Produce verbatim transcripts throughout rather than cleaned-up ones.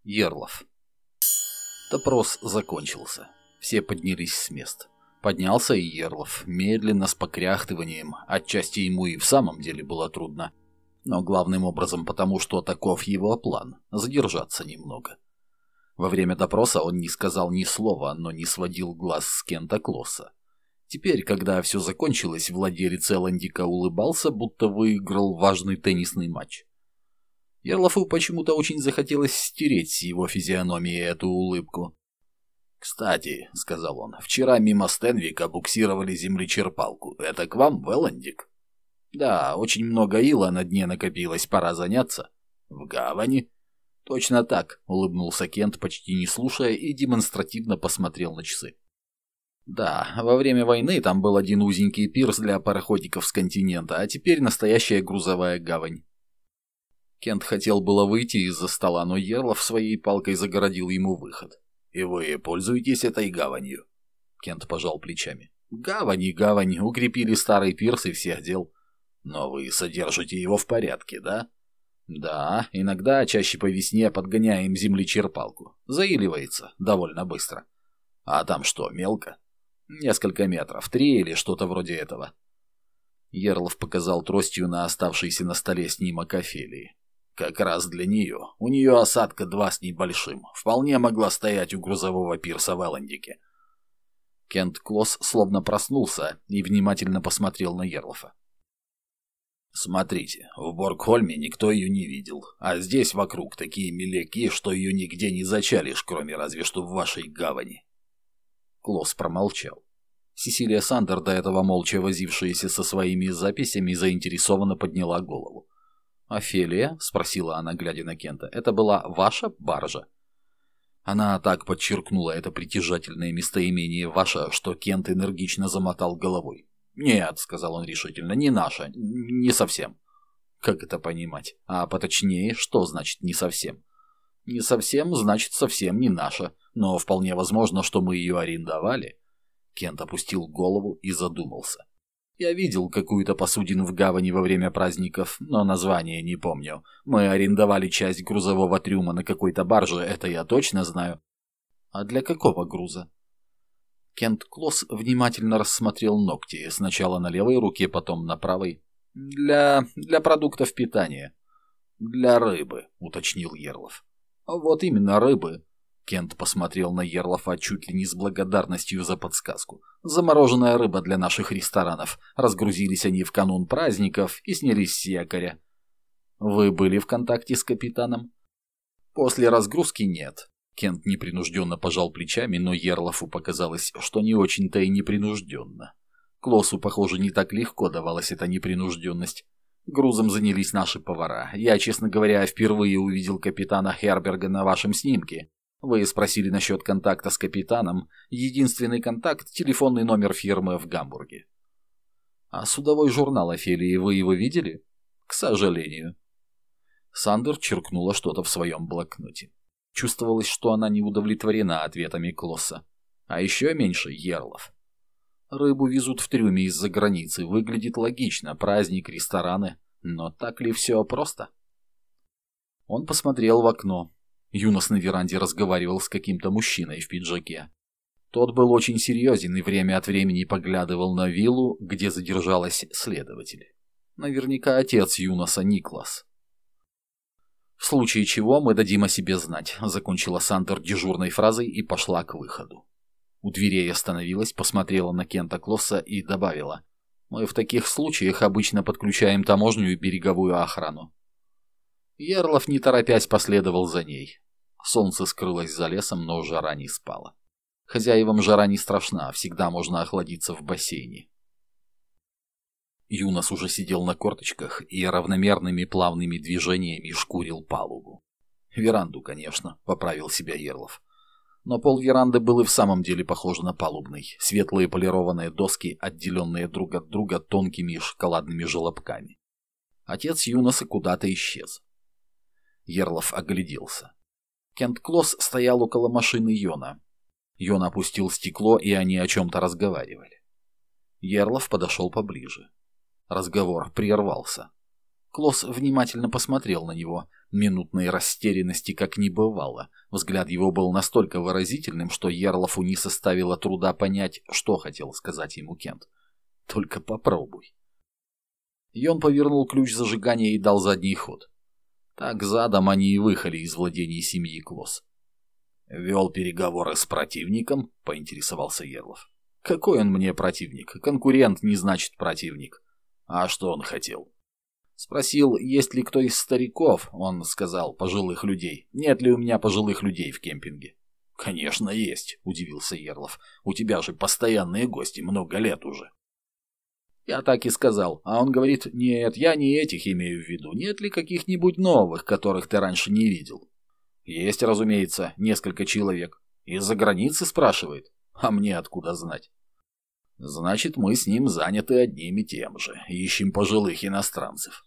Ерлов. Допрос закончился. Все поднялись с мест. Поднялся и Ерлов, медленно, с покряхтыванием. Отчасти ему и в самом деле было трудно. Но главным образом потому, что таков его план – задержаться немного. Во время допроса он не сказал ни слова, но не сводил глаз с Кента Клосса. Теперь, когда все закончилось, владелец Эллендика улыбался, будто выиграл важный теннисный матч. Ерлову почему-то очень захотелось стереть с его физиономии эту улыбку. «Кстати», — сказал он, — «вчера мимо Стенвика буксировали землечерпалку. Это к вам, в Эллендик?» «Да, очень много ила на дне накопилось, пора заняться». «В гавани?» «Точно так», — улыбнулся Кент, почти не слушая, и демонстративно посмотрел на часы. «Да, во время войны там был один узенький пирс для пароходиков с континента, а теперь настоящая грузовая гавань». Кент хотел было выйти из-за стола, но Ерлов своей палкой загородил ему выход. «И вы пользуетесь этой гаванью?» Кент пожал плечами. «Гавань и гавань, укрепили старый пирс и всех дел». «Но вы содержите его в порядке, да?» «Да, иногда, чаще по весне, подгоняем землечерпалку. Заиливается довольно быстро». «А там что, мелко?» «Несколько метров, три или что-то вроде этого». Ерлов показал тростью на оставшийся на столе снимок Офелии. «Как раз для нее. У нее осадка два с небольшим. Вполне могла стоять у грузового пирса в Эллендике». Кент Клосс словно проснулся и внимательно посмотрел на Ерлофа. «Смотрите, в Боргхольме никто ее не видел, а здесь вокруг такие меляки, что ее нигде не зачалишь, кроме разве что в вашей гавани». Клосс промолчал. Сесилия Сандер, до этого молча возившаяся со своими записями, заинтересованно подняла голову. «Офелия?» — спросила она, глядя на Кента. «Это была ваша баржа?» Она так подчеркнула это притяжательное местоимение «ваша», что Кент энергично замотал головой. «Нет», — сказал он решительно, — «не наша, не совсем». «Как это понимать? А поточнее, что значит «не совсем»?» «Не совсем» значит «совсем не наша, но вполне возможно, что мы ее арендовали». Кент опустил голову и задумался. «Я видел какую-то посудину в гавани во время праздников, но название не помню. Мы арендовали часть грузового трюма на какой-то барже, это я точно знаю». «А для какого груза?» Кент Клосс внимательно рассмотрел ногти, сначала на левой руке, потом на правой. «Для... для продуктов питания». «Для рыбы», — уточнил Ерлов. «Вот именно, рыбы». Кент посмотрел на Ерлофа чуть ли не с благодарностью за подсказку. «Замороженная рыба для наших ресторанов. Разгрузились они в канун праздников и снялись с якоря». «Вы были в контакте с капитаном?» «После разгрузки нет». Кент непринужденно пожал плечами, но Ерлофу показалось, что не очень-то и непринужденно. Клоссу, похоже, не так легко давалась эта непринужденность. Грузом занялись наши повара. Я, честно говоря, впервые увидел капитана Херберга на вашем снимке. Вы спросили насчет контакта с капитаном. Единственный контакт — телефонный номер фирмы в Гамбурге. А судовой журнал Офелии, вы его видели? К сожалению. Сандер черкнула что-то в своем блокноте. Чувствовалось, что она не удовлетворена ответами Клосса. А еще меньше Ерлов. Рыбу везут в трюме из-за границы. Выглядит логично. Праздник, рестораны. Но так ли все просто? Он посмотрел в окно. Юнос на веранде разговаривал с каким-то мужчиной в пиджаке. Тот был очень серьезен и время от времени поглядывал на виллу, где задержалась следователь. Наверняка отец Юноса Никлас. «В случае чего мы дадим о себе знать», — закончила Сандер дежурной фразой и пошла к выходу. У дверей остановилась, посмотрела на Кента Клосса и добавила: «Мы в таких случаях обычно подключаем таможню и береговую охрану». Ерлов, не торопясь, последовал за ней. Солнце скрылось за лесом, но жара не спала. Хозяевам жара не страшна, всегда можно охладиться в бассейне. Юнос уже сидел на корточках и равномерными плавными движениями шкурил палубу. «Веранду, конечно», — поправил себя Ерлов. Но пол веранды был и в самом деле похож на палубный. Светлые полированные доски, отделенные друг от друга тонкими шоколадными желобками. Отец Юноса куда-то исчез. Ерлов огляделся. Кент Клосс стоял около машины Йона. Йон опустил стекло, и они о чем-то разговаривали. Ерлов подошел поближе. Разговор прервался. Клосс внимательно посмотрел на него. Минутной растерянности как не бывало. Взгляд его был настолько выразительным, что Ярлову не составило труда понять, что хотел сказать ему Кент. «Только попробуй». И он повернул ключ зажигания и дал задний ход. Так задом они и выехали из владений семьи Клосс. «Вел переговоры с противником?» — поинтересовался Ярлов. «Какой он мне противник? Конкурент не значит противник». «А что он хотел?» Спросил, есть ли кто из стариков, он сказал, пожилых людей. Нет ли у меня пожилых людей в кемпинге? «Конечно есть», — удивился Ярлов. «У тебя же постоянные гости, много лет уже». Я так и сказал, а он говорит, нет, я не этих имею в виду, нет ли каких-нибудь новых, которых ты раньше не видел? Есть, разумеется, несколько человек. Из-за границы спрашивает, а мне откуда знать? Значит, мы с ним заняты одним и тем же, ищем пожилых иностранцев.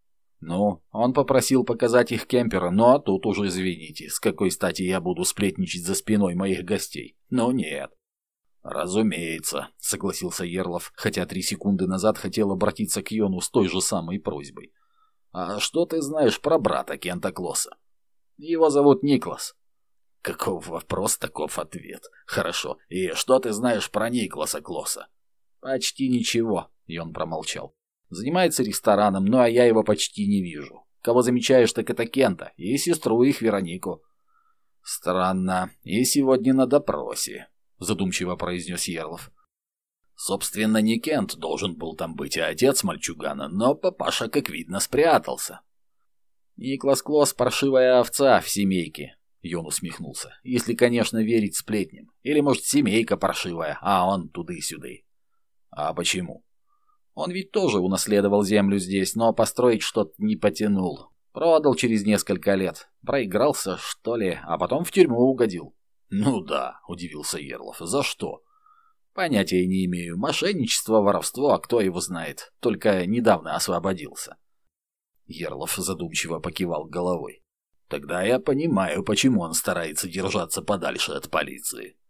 Ну, он попросил показать их кемпера, ну а тут уже извините, с какой стати я буду сплетничать за спиной моих гостей? Ну нет. «Разумеется», — согласился Ярлов, хотя три секунды назад хотел обратиться к Йону с той же самой просьбой. «А что ты знаешь про брата Кента Клосса?» «Его зовут Никлас». «Каков вопрос, таков ответ. Хорошо. И что ты знаешь про Никласа Клосса?» «Почти ничего», — Йон промолчал. «Занимается рестораном, ну а я его почти не вижу. Кого замечаешь, так это Кента и сестру их Веронику». «Странно. И сегодня на допросе», — задумчиво произнес Ярлов. «Собственно, не Кент должен был там быть, а отец мальчугана, но папаша, как видно, спрятался». «Никлас Клосс — паршивая овца в семейке», — Йон усмехнулся. «Если, конечно, верить сплетням. Или, может, семейка паршивая, а он туды-сюды». «А почему?» «Он ведь тоже унаследовал землю здесь, но построить что-то не потянул. Продал через несколько лет. Проигрался, что ли, а потом в тюрьму угодил». «Ну да», — удивился Ярлов. «За что?» «Понятия не имею. Мошенничество, воровство, а кто его знает. Только недавно освободился». Ярлов задумчиво покивал головой. «Тогда я понимаю, почему он старается держаться подальше от полиции.